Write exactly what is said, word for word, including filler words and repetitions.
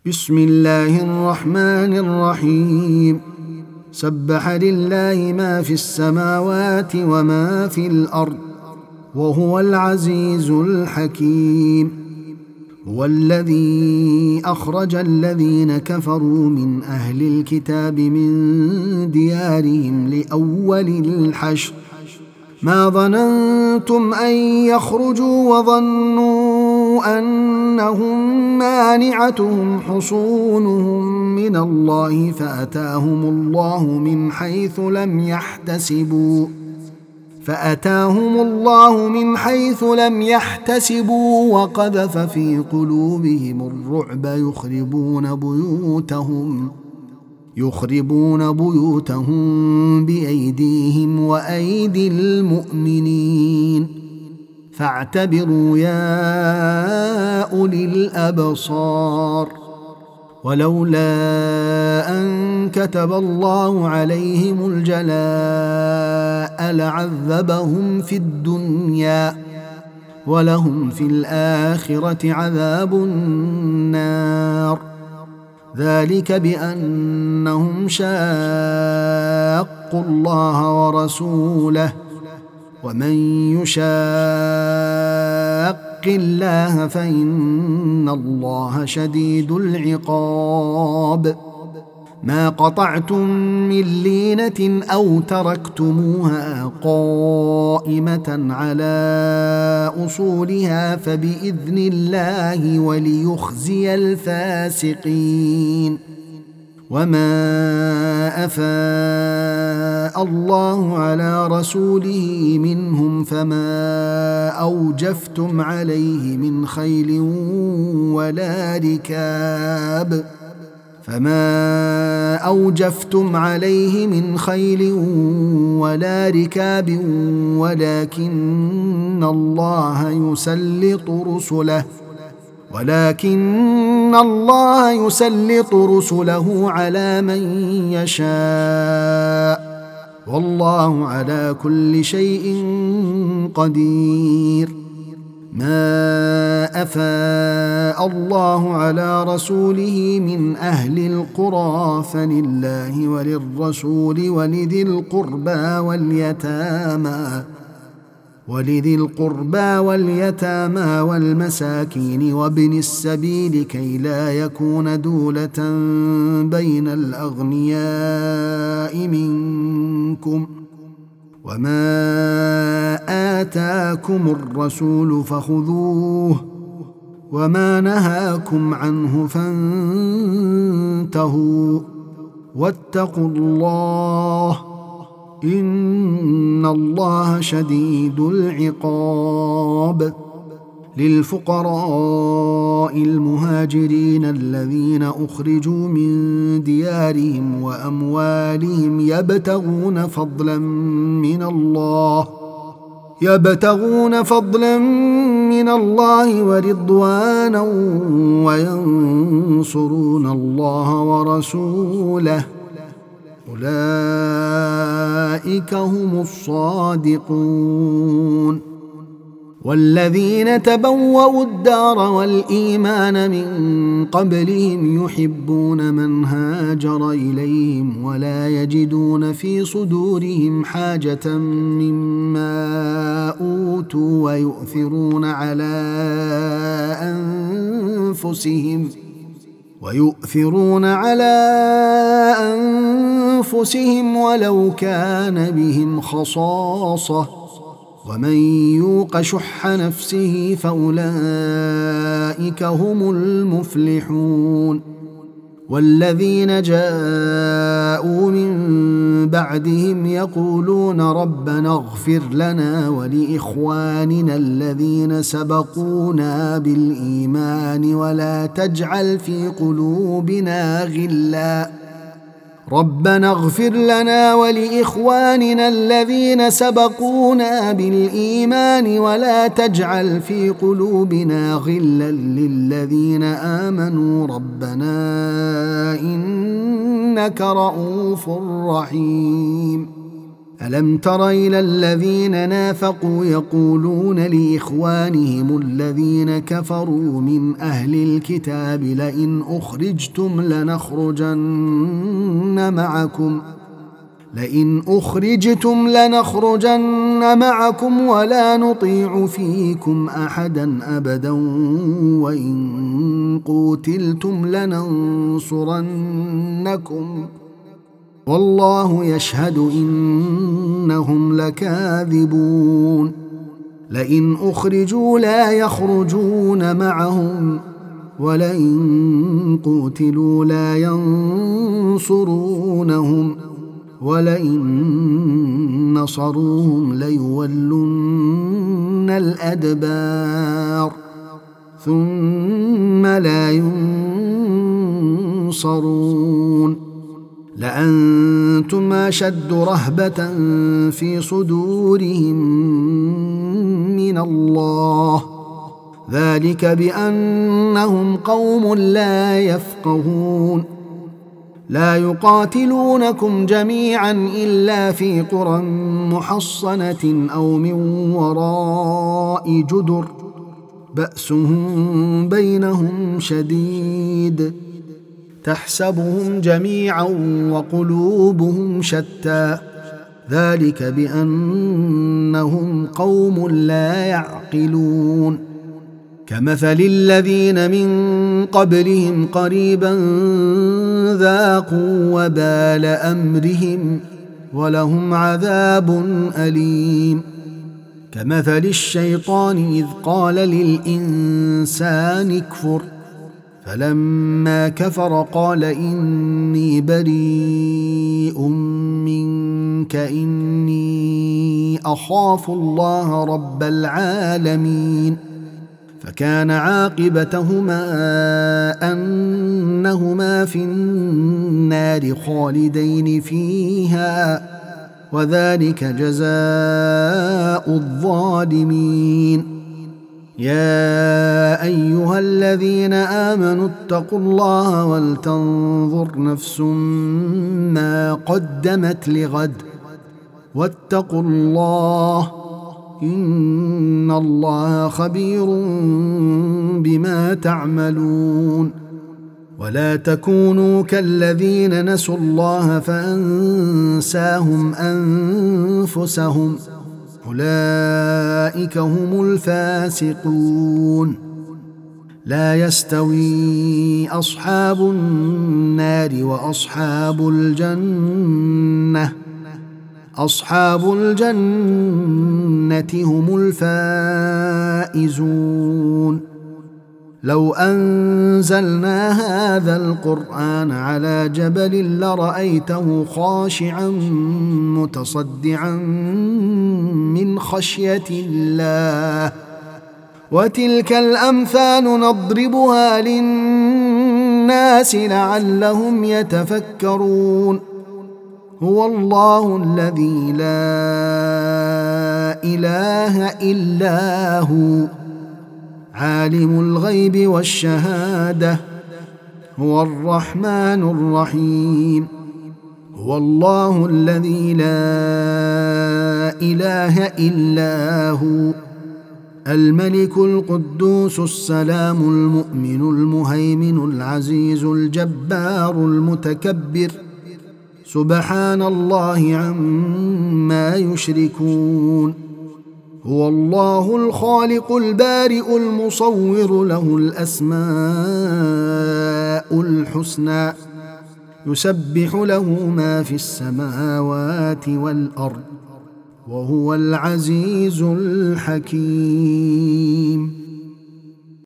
بسم الله الرحمن الرحيم. سبح لله ما في السماوات وما في الأرض وهو العزيز الحكيم. هو الذي أخرج الذين كفروا من أهل الكتاب من ديارهم لأول الحشر ما ظننتم أن يخرجوا وظنوا أنهم مانعتهم حصونهم من الله فأتاهم الله من حيث لم يحتسبوا فأتاهم الله من حيث لم يحتسبوا وقذف في قلوبهم الرعب يخربون بيوتهم يخربون بيوتهم بأيديهم وأيدي المؤمنين فاعتبروا يا أولي الأبصار. ولولا أن كتب الله عليهم الجلاء لعذبهم في الدنيا ولهم في الآخرة عذاب النار. ذلك بأنهم شاقوا الله ورسوله ومن يشاق الله فإن الله شديد العقاب. ما قطعتم من لينة أو تركتموها قائمة على أصولها فبإذن الله وليخزي الفاسقين. وما أفاء الله على رسوله منهم فما أوجفتم عليه من خيل ولا ركاب فما أوجفتم عليه من خيل ولا ركاب ولكن الله يسلط رسله ولكن الله يسلط رسله على من يشاء والله على كل شيء قدير. ما أفاء الله على رسوله من أهل القرى فلله وللرسول ولذي القربى واليتامى ولذي القربى واليتامى والمساكين وابن السبيل كي لا يكون دولة بين الأغنياء منكم. وما آتاكم الرسول فخذوه وما نهاكم عنه فانتهوا واتقوا الله إن الله شديد العقاب. للفقراء المهاجرين الذين أخرجوا من ديارهم وأموالهم يبتغون فضلا من الله يبتغون فضلا من الله ورضوانا وينصرون الله ورسوله أولئك هم الصادقون. والذين تبوأوا الدار والإيمان من قبلهم يحبون من هاجر إليهم ولا يجدون في صدورهم حاجة مما أوتوا ويؤثرون على أنفسهم ويؤثرون على أنفسهم ولو كان بهم خصاصة ومن يوق شح نفسه فأولئك هم المفلحون. والذين جاءوا من بعدهم يقولون ربنا اغفر لنا ولإخواننا الذين سبقونا بالإيمان ولا تجعل في قلوبنا غلا ربنا اغفر لنا ولإخواننا الذين سبقونا بالإيمان ولا تجعل في قلوبنا غلا للذين آمنوا ربنا إنك رؤوف رحيم. ألم تر إلى الذين نافقوا يقولون لإخوانهم الذين كفروا من أهل الكتاب لئن أخرجتم لنخرجن معكم لئن أخرجتم لنخرجن معكم ولا نطيع فيكم أحدا أبدا وإن قوتلتم لننصرنكم والله يشهد إنهم لكاذبون لئن أخرجوا لا يخرجون معهم ولئن قوتلوا لا ينصرونهم ولئن نصروهم ليولن الأدبار ثم لا ينصرون لأنتم أشد رهبة في صدورهم من الله ذلك بأنهم قوم لا يفقهون لا يقاتلونكم جميعا إلا في قرى محصنة أو من وراء جدر بأسهم بينهم شديد تحسبهم جميعا وقلوبهم شتى ذلك بأنهم قوم لا يعقلون كمثل الذين من قبلهم قريبا ذاقوا وبال أمرهم ولهم عذاب أليم كمثل الشيطان إذ قال للإنسان اكفر فلما كفر قال إني بريء منك إني أخاف الله رب العالمين فكان عاقبتهما أنهما في النار خالدين فيها وذلك جزاء الظالمين يا أيها الذين آمنوا اتقوا الله ولتنظر نفس ما قدمت لغد واتقوا الله إن الله خبير بما تعملون ولا تكونوا كالذين نسوا الله فأنساهم أنفسهم أولئك هم الفاسقون لا يستوي أصحاب النار وأصحاب الجنة أصحاب الجنة هم الفائزون لو أنزلنا هذا القرآن على جبل لرأيته خاشعا متصدعا من خشية الله وتلك الأمثال نضربها للناس لعلهم يتفكرون هو الله الذي لا إله إلا هو عالم الغيب والشهادة هو الرحمن الرحيم هو الله الذي لا إله إلا هو الملك القدوس السلام المؤمن المهيمن العزيز الجبار المتكبر سبحان الله عما يشركون هو الله الخالق البارئ المصور له الأسماء الحسنى يسبح له ما في السماوات والأرض وهو العزيز الحكيم.